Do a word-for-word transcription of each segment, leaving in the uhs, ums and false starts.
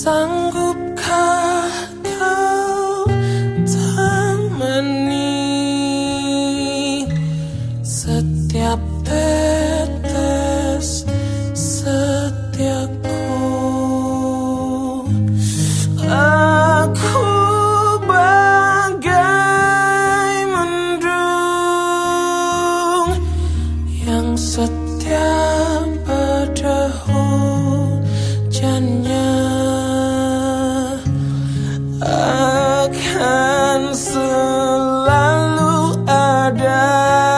Sanggupkah kau temani setiap tetes setiaku? Aku bagai mendung yang setia pada hujannya, akan selalu ada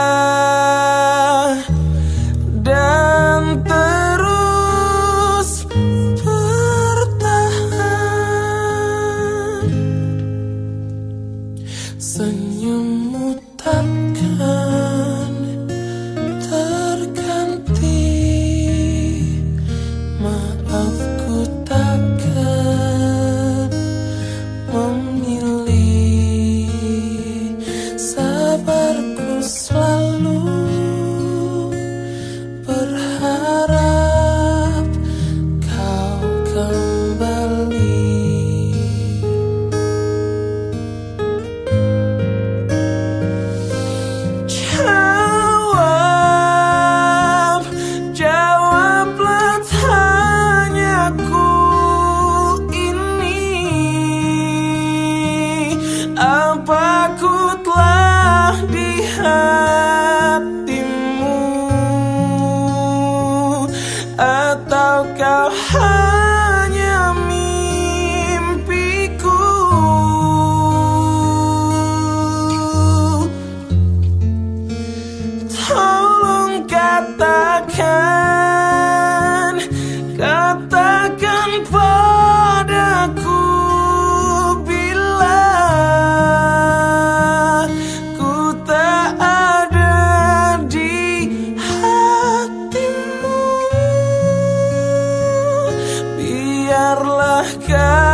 dan terus bertahan. Senyummu takkan terganti, maafku takkan memilih, sabarku selalu berharap kau kembali. Jawab, jawablah tanyaku ini, apa ku telah di hatimu, atau kau hanya mimpiku? Tolong katakan, katakan padaku bila ku tak ada di hatimu. Biarlah kau